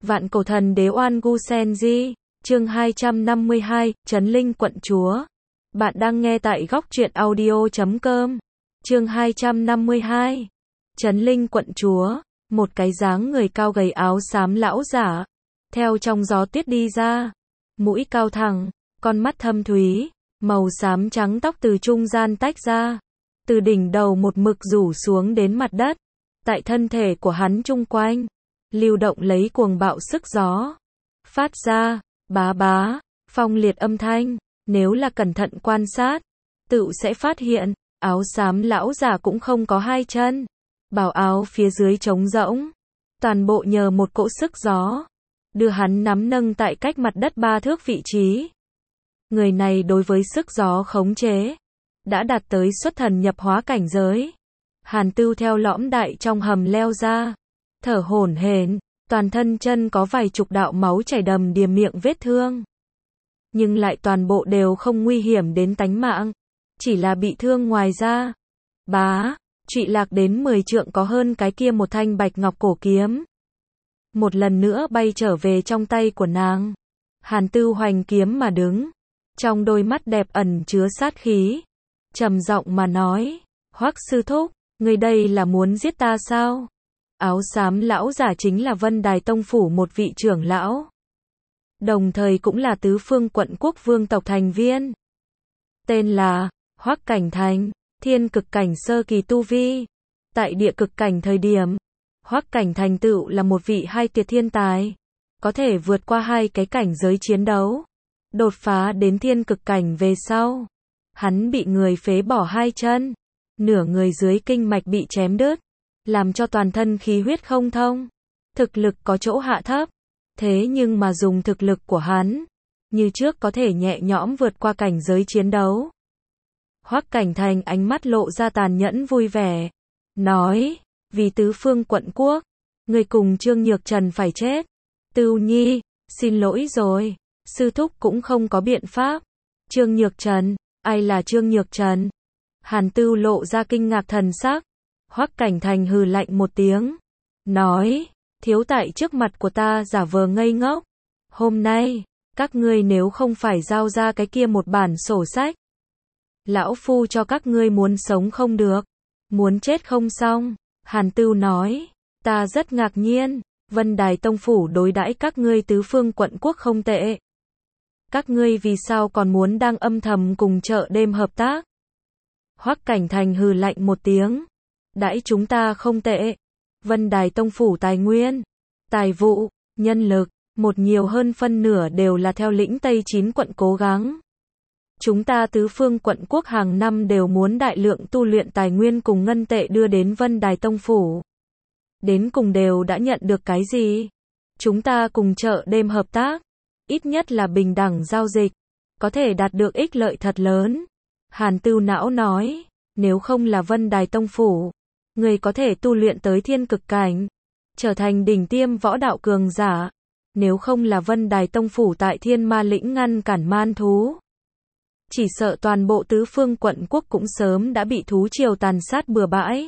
Vạn cổ thần đế Oan Gu Sen Di, chương 252, Trấn Linh quận chúa. Bạn đang nghe tại góc truyện audio.com. Chương 252. Trấn Linh quận chúa, một cái dáng người cao gầy áo xám lão giả, theo trong gió tuyết đi ra, mũi cao thẳng, con mắt thâm thúy, màu xám trắng tóc từ trung gian tách ra, từ đỉnh đầu một mực rủ xuống đến mặt đất, tại thân thể của hắn chung quanh lưu động lấy cuồng bạo sức gió, phát ra bá bá, phong liệt âm thanh. Nếu là cẩn thận quan sát, tự sẽ phát hiện, áo xám lão giả cũng không có hai chân, bào áo phía dưới trống rỗng, toàn bộ nhờ một cỗ sức gió, đưa hắn nắm nâng tại cách mặt đất 3 thước vị trí. Người này đối với sức gió khống chế, đã đạt tới xuất thần nhập hóa cảnh giới. Hàn Tưu theo lõm đại trong hầm leo ra, thở hổn hển, toàn thân chân có vài chục đạo máu chảy đầm đìa miệng vết thương. Nhưng lại toàn bộ đều không nguy hiểm đến tánh mạng, chỉ là bị thương ngoài da. Bá, trụy lạc đến 10 trượng có hơn cái kia một thanh bạch ngọc cổ kiếm. Một lần nữa bay trở về trong tay của nàng. Hàn Tưu hoành kiếm mà đứng, trong đôi mắt đẹp ẩn chứa sát khí, trầm giọng mà nói, Hoắc sư thúc, người đây là muốn giết ta sao? Áo xám lão giả chính là Vân Đài Tông phủ một vị trưởng lão, đồng thời cũng là tứ phương quận quốc vương tộc thành viên. Tên là Hoắc Cảnh Thành, thiên cực cảnh sơ kỳ tu vi. Tại địa cực cảnh thời điểm, Hoắc Cảnh Thành tựu là một vị hai tuyệt thiên tài, có thể vượt qua hai cái cảnh giới chiến đấu, đột phá đến thiên cực cảnh về sau. Hắn bị người phế bỏ hai chân, nửa người dưới kinh mạch bị chém đứt, làm cho toàn thân khí huyết không thông, thực lực có chỗ hạ thấp. Thế nhưng mà dùng thực lực của hắn, như trước có thể nhẹ nhõm vượt qua cảnh giới chiến đấu. Hoắc Cảnh Thành ánh mắt lộ ra tàn nhẫn vui vẻ, nói, vì tứ phương quận quốc, người cùng Trương Nhược Trần phải chết. Tưu Nhi, xin lỗi rồi, sư thúc cũng không có biện pháp. Trương Nhược Trần, ai là Trương Nhược Trần? Hàn Tưu lộ ra kinh ngạc thần sắc. Hoắc Cảnh Thành hừ lạnh một tiếng, nói, thiếu tại trước mặt của ta giả vờ ngây ngốc. Hôm nay, các ngươi nếu không phải giao ra cái kia một bản sổ sách, lão phu cho các ngươi muốn sống không được, muốn chết không xong. Hàn Tưu nói, ta rất ngạc nhiên, Vân Đài Tông phủ đối đãi các ngươi tứ phương quận quốc không tệ. Các ngươi vì sao còn muốn đang âm thầm cùng chợ đêm hợp tác? Hoắc Cảnh Thành hừ lạnh một tiếng, đãi chúng ta không tệ. Vân Đài Tông phủ tài nguyên, tài vụ, nhân lực, một nhiều hơn phân nửa đều là theo lĩnh Tây 9 quận cố gắng. Chúng ta tứ phương quận quốc hàng năm đều muốn đại lượng tu luyện tài nguyên cùng ngân tệ đưa đến Vân Đài Tông phủ. Đến cùng đều đã nhận được cái gì? Chúng ta cùng chợ đêm hợp tác, ít nhất là bình đẳng giao dịch, có thể đạt được ích lợi thật lớn. Hàn Tưu não nói, nếu không là Vân Đài Tông phủ, người có thể tu luyện tới thiên cực cảnh, trở thành đỉnh tiêm võ đạo cường giả. Nếu không là Vân Đài Tông phủ tại Thiên Ma lĩnh ngăn cản man thú, chỉ sợ toàn bộ tứ phương quận quốc cũng sớm đã bị thú triều tàn sát bừa bãi.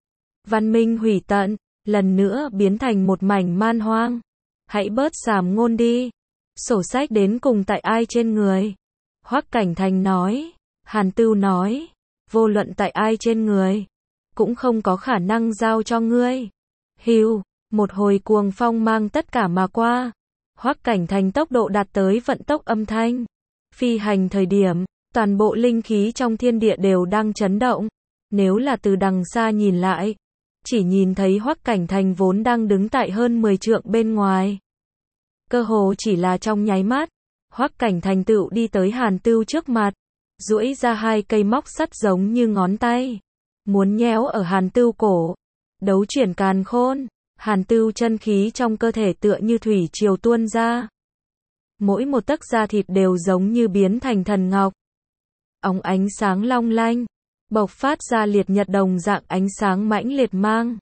Văn minh hủy tận, lần nữa biến thành một mảnh man hoang. Hãy bớt sàm ngôn đi. Sổ sách đến cùng tại ai trên người? Hoắc Cảnh Thành nói. Hàn Tưu nói, vô luận tại ai trên người, cũng không có khả năng giao cho ngươi. Hưu, một hồi cuồng phong mang tất cả mà qua. Hoắc Cảnh Thành tốc độ đạt tới vận tốc âm thanh. Phi hành thời điểm, toàn bộ linh khí trong thiên địa đều đang chấn động. Nếu là từ đằng xa nhìn lại, chỉ nhìn thấy Hoắc Cảnh Thành vốn đang đứng tại hơn 10 trượng bên ngoài. Cơ hồ chỉ là trong nháy mắt, Hoắc Cảnh Thành tựu đi tới Hàn Tưu trước mặt, duỗi ra hai cây móc sắt giống như ngón tay, muốn nhéo ở Hàn Tưu cổ. Đấu chuyển càn khôn, Hàn Tưu chân khí trong cơ thể tựa như thủy triều tuôn ra. Mỗi một tấc da thịt đều giống như biến thành thần ngọc. Óng ánh sáng long lanh, bộc phát ra liệt nhật đồng dạng ánh sáng mãnh liệt mang.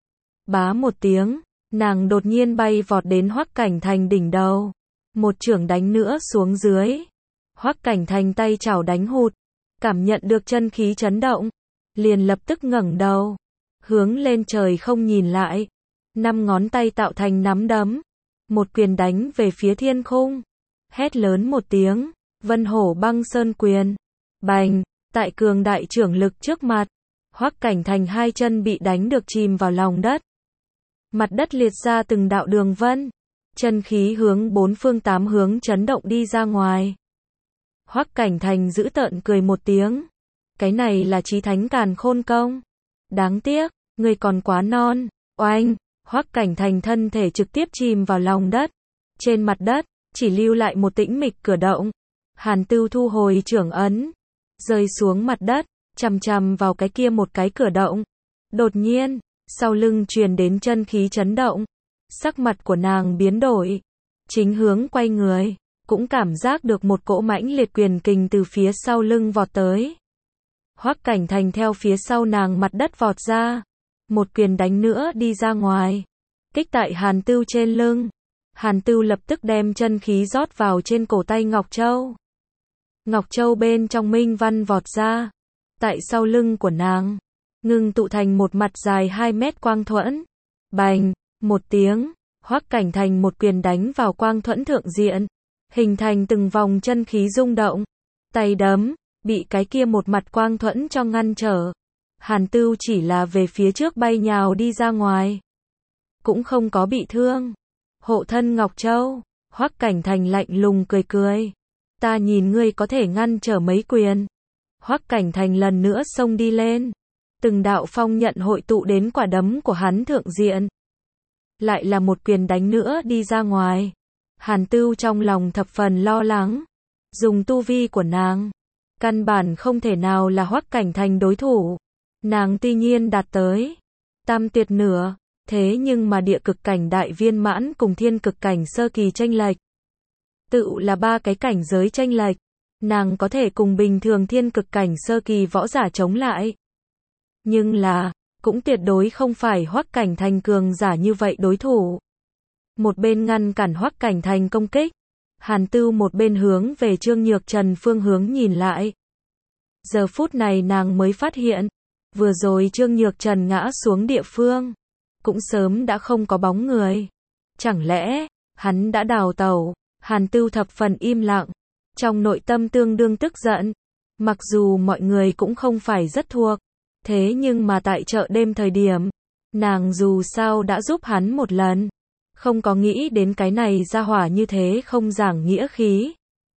Bá một tiếng, nàng đột nhiên bay vọt đến Hoắc Cảnh Thành đỉnh đầu. Một chưởng đánh nữa xuống dưới. Hoắc Cảnh Thành tay chảo đánh hụt, cảm nhận được chân khí chấn động, liền lập tức ngẩng đầu, hướng lên trời không nhìn lại. 5 ngón tay tạo thành nắm đấm, một quyền đánh về phía thiên khung. Hét lớn một tiếng, Vân Hổ Băng Sơn quyền. Bành, tại cường đại trưởng lực trước mặt, Hoắc Cảnh Thành hai chân bị đánh được chìm vào lòng đất. Mặt đất liệt ra từng đạo đường vân, chân khí hướng bốn phương tám hướng chấn động đi ra ngoài. Hoắc Cảnh Thành dữ tợn cười một tiếng. Cái này là Chí Thánh Càn Khôn Công. Đáng tiếc, ngươi còn quá non. Oanh, Hoắc Cảnh Thành thân thể trực tiếp chìm vào lòng đất. Trên mặt đất, chỉ lưu lại một tĩnh mịch cửa động. Hàn Tưu thu hồi trưởng ấn, rơi xuống mặt đất, chằm chằm vào cái kia một cái cửa động. Đột nhiên, sau lưng truyền đến chân khí chấn động. Sắc mặt của nàng biến đổi. Chính hướng quay người, cũng cảm giác được một cỗ mãnh liệt quyền kình từ phía sau lưng vọt tới. Hoắc Cảnh Thành theo phía sau nàng mặt đất vọt ra. Một quyền đánh nữa đi ra ngoài. Kích tại Hàn Tưu trên lưng. Hàn Tưu lập tức đem chân khí rót vào trên cổ tay Ngọc Châu. Ngọc Châu bên trong minh văn vọt ra. Tại sau lưng của nàng, ngưng tụ thành một mặt dài 2 mét quang thuẫn. Bành, một tiếng, Hoắc Cảnh Thành một quyền đánh vào quang thuẫn thượng diện. Hình thành từng vòng chân khí rung động. Tay đấm, bị cái kia một mặt quang thuẫn cho ngăn trở. Hàn Tưu chỉ là về phía trước bay nhào đi ra ngoài. Cũng không có bị thương. Hộ thân Ngọc Châu, Hoắc Cảnh Thành lạnh lùng cười cười. Ta nhìn ngươi có thể ngăn trở mấy quyền. Hoắc Cảnh Thành lần nữa xông đi lên. Từng đạo phong nhận hội tụ đến quả đấm của hắn thượng diện. Lại là một quyền đánh nữa đi ra ngoài. Hàn Tưu trong lòng thập phần lo lắng. Dùng tu vi của nàng, căn bản không thể nào là Hoắc Cảnh Thành đối thủ. Nàng tuy nhiên đạt tới tam tuyệt nửa, thế nhưng mà địa cực cảnh đại viên mãn cùng thiên cực cảnh sơ kỳ chênh lệch. Tự là 3 cái cảnh giới chênh lệch. Nàng có thể cùng bình thường thiên cực cảnh sơ kỳ võ giả chống lại. Nhưng là, cũng tuyệt đối không phải Hoắc Cảnh Thành cường giả như vậy đối thủ. Một bên ngăn cản Hoắc Cảnh Thành công kích. Hàn Tưu một bên hướng về Trương Nhược Trần phương hướng nhìn lại. Giờ phút này nàng mới phát hiện, vừa rồi Trương Nhược Trần ngã xuống địa phương, cũng sớm đã không có bóng người. Chẳng lẽ, hắn đã đào tẩu? Hàn Tưu thập phần im lặng, trong nội tâm tương đương tức giận. Mặc dù mọi người cũng không phải rất thuộc, thế nhưng mà tại chợ đêm thời điểm, nàng dù sao đã giúp hắn một lần. Không có nghĩ đến cái này ra hỏa như thế không giảng nghĩa khí.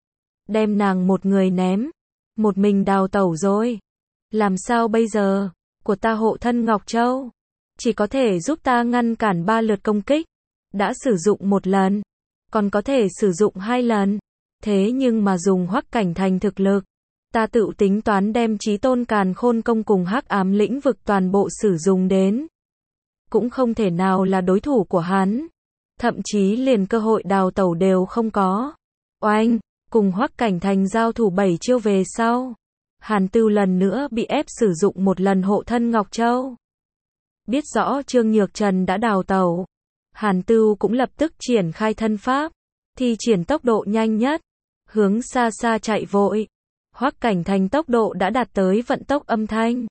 Đem nàng một người ném, một mình đào tẩu rồi. Làm sao bây giờ? Của ta hộ thân Ngọc Châu, chỉ có thể giúp ta ngăn cản 3 lượt công kích. Đã sử dụng 1 lần, còn có thể sử dụng 2 lần. Thế nhưng mà dùng Hoắc Cảnh Thành thực lực, ta tự tính toán đem Chí Tôn Càn Khôn Công cùng Hắc Ám lĩnh vực toàn bộ sử dụng đến. Cũng không thể nào là đối thủ của hắn. Thậm chí liền cơ hội đào tẩu đều không có. Oanh, cùng Hoắc Cảnh Thành giao thủ 7 chiêu về sau. Hàn Tưu lần nữa bị ép sử dụng 1 lần hộ thân Ngọc Châu. Biết rõ Trương Nhược Trần đã đào tẩu. Hàn Tưu cũng lập tức triển khai thân pháp. Thi triển tốc độ nhanh nhất. Hướng xa xa chạy vội. Hoắc Cảnh Thành tốc độ đã đạt tới vận tốc âm thanh.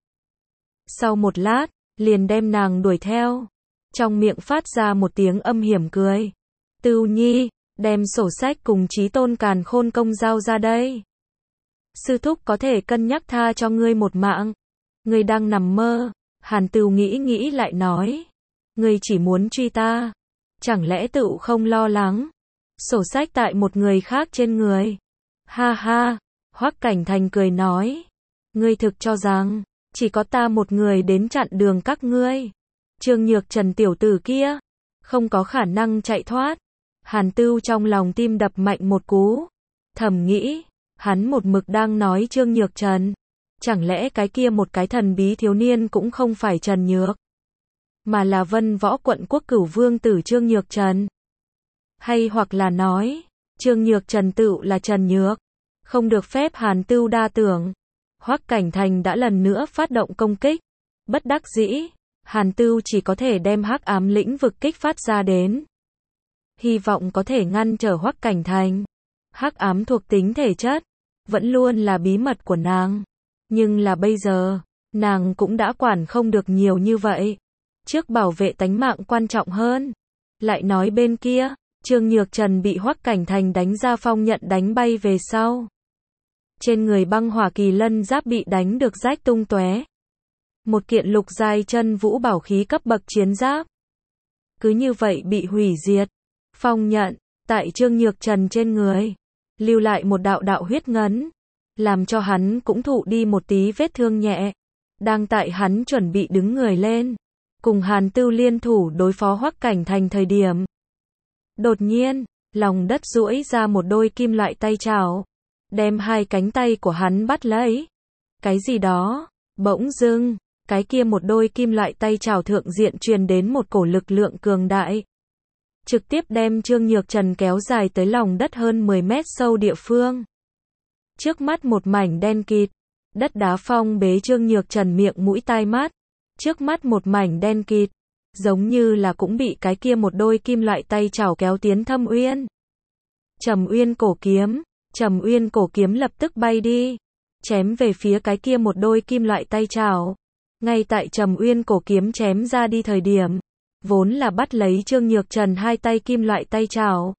Sau một lát, liền đem nàng đuổi theo. Trong miệng phát ra một tiếng âm hiểm cười. Tưu Nhi, đem sổ sách cùng Chí Tôn Càn Khôn Công giao ra đây. Sư thúc có thể cân nhắc tha cho ngươi một mạng. Ngươi đang nằm mơ. Hàn Tưu nghĩ lại nói. Ngươi chỉ muốn truy ta. Chẳng lẽ tự không lo lắng. Sổ sách tại một người khác trên người. Ha ha, Hoắc Cảnh Thành cười nói. Ngươi thực cho rằng, chỉ có ta một người đến chặn đường các ngươi. Trương Nhược Trần tiểu tử kia, không có khả năng chạy thoát. Hàn Tưu trong lòng tim đập mạnh một cú. Thầm nghĩ, hắn một mực đang nói Trương Nhược Trần. Chẳng lẽ cái kia một cái thần bí thiếu niên cũng không phải Trần Nhược, mà là Vân Võ Quận Quốc Cửu Vương tử Trương Nhược Trần. Hay hoặc là nói, Trương Nhược Trần tự là Trần Nhược. Không được phép Hàn Tưu đa tưởng. Hoắc Cảnh Thành đã lần nữa phát động công kích. Bất đắc dĩ, Hàn Tưu chỉ có thể đem Hắc Ám lĩnh vực kích phát ra đến. Hy vọng có thể ngăn trở Hoắc Cảnh Thành. Hắc Ám thuộc tính thể chất, vẫn luôn là bí mật của nàng. Nhưng là bây giờ, nàng cũng đã quản không được nhiều như vậy. Trước bảo vệ tánh mạng quan trọng hơn. Lại nói bên kia, Trương Nhược Trần bị Hoắc Cảnh Thành đánh ra phong nhận đánh bay về sau. Trên người băng hỏa kỳ lân giáp bị đánh được rách tung tóe. Một kiện lục giai chân vũ bảo khí cấp bậc chiến giáp. Cứ như vậy bị hủy diệt. Phong nhận, tại Trương Nhược Trần trên người, lưu lại một đạo đạo huyết ngấn, làm cho hắn cũng thụ đi một tí vết thương nhẹ. Đang tại hắn chuẩn bị đứng người lên, cùng Hàn Tưu liên thủ đối phó Hoắc Cảnh Thành thời điểm. Đột nhiên, lòng đất duỗi ra một đôi kim loại tay chảo, đem hai cánh tay của hắn bắt lấy. Cái gì đó, bỗng dưng, cái kia một đôi kim loại tay chảo thượng diện truyền đến một cổ lực lượng cường đại. Trực tiếp đem Trương Nhược Trần kéo dài tới lòng đất hơn 10 mét sâu địa phương. Trước mắt một mảnh đen kịt, đất đá phong bế Trương Nhược Trần miệng mũi tai mắt. Trước mắt một mảnh đen kịt, giống như là cũng bị cái kia một đôi kim loại tay chảo kéo tiến thâm uyên. Trầm Uyên cổ kiếm, Trầm Uyên cổ kiếm lập tức bay đi, chém về phía cái kia một đôi kim loại tay chảo. Ngay tại Trầm Uyên cổ kiếm chém ra đi thời điểm, vốn là bắt lấy Trương Nhược Trần hai tay kim loại tay chảo,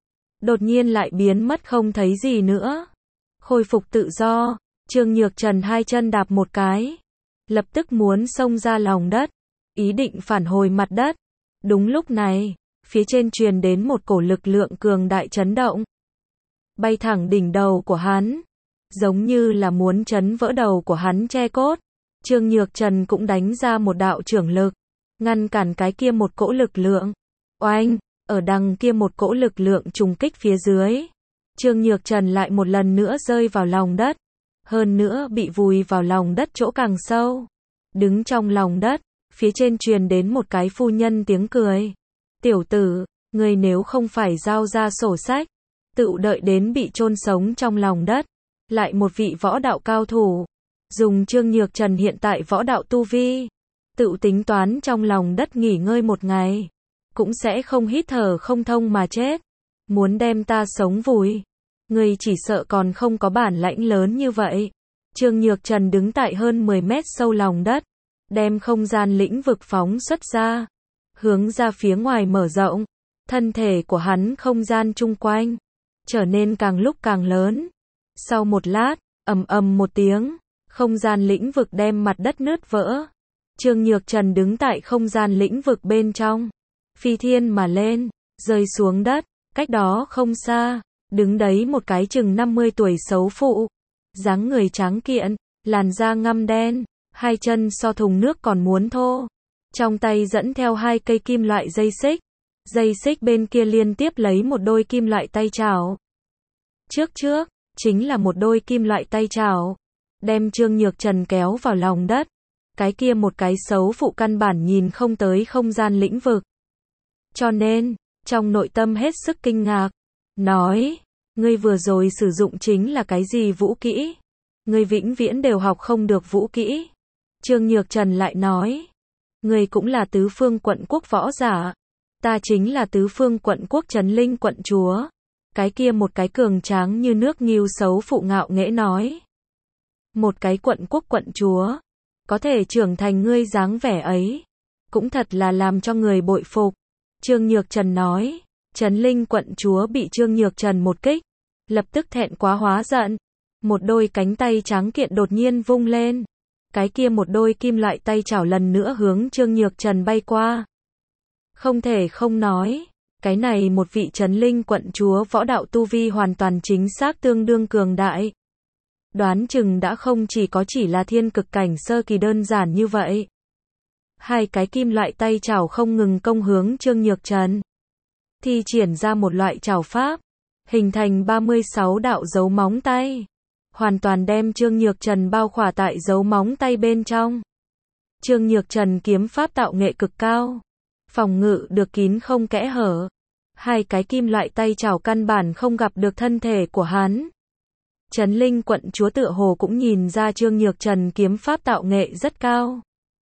đột nhiên lại biến mất không thấy gì nữa. Khôi phục tự do, Trương Nhược Trần hai chân đạp một cái, lập tức muốn xông ra lòng đất, ý định phản hồi mặt đất. Đúng lúc này, phía trên truyền đến một cổ lực lượng cường đại chấn động, bay thẳng đỉnh đầu của hắn, giống như là muốn chấn vỡ đầu của hắn che cốt. Trương Nhược Trần cũng đánh ra một đạo chưởng lực, ngăn cản cái kia một cỗ lực lượng. Oanh, ở đằng kia một cỗ lực lượng trùng kích phía dưới, Trương Nhược Trần lại một lần nữa rơi vào lòng đất, hơn nữa bị vùi vào lòng đất chỗ càng sâu. Đứng trong lòng đất, phía trên truyền đến một cái phu nhân tiếng cười. Tiểu tử, người nếu không phải giao ra sổ sách, tự đợi đến bị chôn sống trong lòng đất. Lại một vị võ đạo cao thủ, dùng Trương Nhược Trần hiện tại võ đạo tu vi, tự tính toán trong lòng đất nghỉ ngơi một ngày, cũng sẽ không hít thở không thông mà chết. Muốn đem ta sống vùi, người chỉ sợ còn không có bản lãnh lớn như vậy. Trương Nhược Trần đứng tại hơn 10 mét sâu lòng đất, đem không gian lĩnh vực phóng xuất ra, hướng ra phía ngoài mở rộng. Thân thể của hắn không gian chung quanh trở nên càng lúc càng lớn. Sau một lát, ầm ầm một tiếng, không gian lĩnh vực đem mặt đất nứt vỡ. Trương Nhược Trần đứng tại không gian lĩnh vực bên trong, phi thiên mà lên, rơi xuống đất. Cách đó không xa, đứng đấy một cái chừng 50 tuổi xấu phụ, dáng người tráng kiện, làn da ngăm đen, hai chân so thùng nước còn muốn thô, trong tay dẫn theo hai cây kim loại dây xích bên kia liên tiếp lấy một đôi kim loại tay chảo. Trước chính là một đôi kim loại tay chảo, đem Trương Nhược Trần kéo vào lòng đất. Cái kia một cái xấu phụ căn bản nhìn không tới không gian lĩnh vực, cho nên trong nội tâm hết sức kinh ngạc, nói: ngươi vừa rồi sử dụng chính là cái gì vũ kỹ? Ngươi vĩnh viễn đều học không được vũ kỹ. Trương Nhược Trần lại nói: ngươi cũng là tứ phương quận quốc võ giả, ta chính là tứ phương quận quốc Trấn Linh quận chúa. Cái kia một cái cường tráng như nước nghêu xấu phụ ngạo nghễ nói: một cái quận quốc quận chúa, có thể trưởng thành ngươi dáng vẻ ấy, cũng thật là làm cho người bội phục. Trương Nhược Trần nói. Trấn Linh quận chúa bị Trương Nhược Trần một kích, lập tức thẹn quá hóa giận, một đôi cánh tay trắng kiện đột nhiên vung lên, cái kia một đôi kim loại tay chảo lần nữa hướng Trương Nhược Trần bay qua. Không thể không nói, cái này một vị Trấn Linh quận chúa võ đạo tu vi hoàn toàn chính xác tương đương cường đại. Đoán chừng đã không chỉ là thiên cực cảnh sơ kỳ đơn giản như vậy. Hai cái kim loại tay chảo không ngừng công hướng Trương Nhược Trần, thi triển ra một loại chảo pháp, hình thành 36 đạo dấu móng tay, hoàn toàn đem Trương Nhược Trần bao khỏa tại dấu móng tay bên trong. Trương Nhược Trần kiếm pháp tạo nghệ cực cao, phòng ngự được kín không kẽ hở, hai cái kim loại tay chảo căn bản không gặp được thân thể của hắn. Trấn Linh quận chúa tựa hồ cũng nhìn ra Trương Nhược Trần kiếm pháp tạo nghệ rất cao.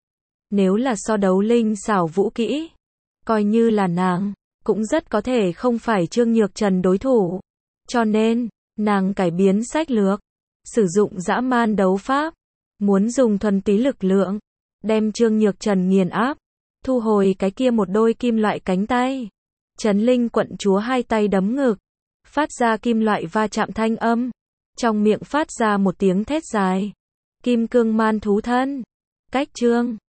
Nếu là so đấu linh xảo vũ kỹ, coi như là nàng cũng rất có thể không phải Trương Nhược Trần đối thủ. Cho nên, nàng cải biến sách lược, sử dụng dã man đấu pháp, muốn dùng thuần túy lực lượng, đem Trương Nhược Trần nghiền áp, thu hồi cái kia một đôi kim loại cánh tay. Trấn Linh quận chúa hai tay đấm ngực, phát ra kim loại va chạm thanh âm, trong miệng phát ra một tiếng thét dài. Kim cương man thú thân. Cách chương